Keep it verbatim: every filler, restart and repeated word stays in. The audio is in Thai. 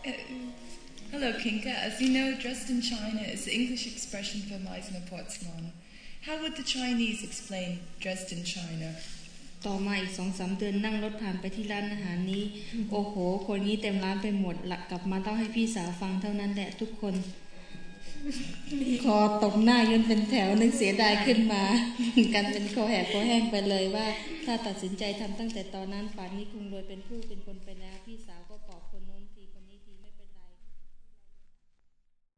Hello, Kinka. As you know, dressed in China is the English expression for Meisner Portsmouth. How would the Chinese explain dressed in China? ต่อมาอีก สองสาม เดือนนั่งรถผ่านไปที่ร้านอาหารนี้โอ้โหคนนี้เต็มร้านไปหมดละกลับมาต้องให้พี่สาวฟังเท่านั้นแหละทุกคนคอตกหน้ายืนเป็นแถวนึกเสียดายขึ้นมากันเป็นคอแหกคอแห้งไปเลยว่าถ้าตัดสินใจทำตั้งแต่ตอนนั้นป่านนี้คงรวยเป็นผู้เป็นคนไปแล้วพี่สาวก็ปลอบคน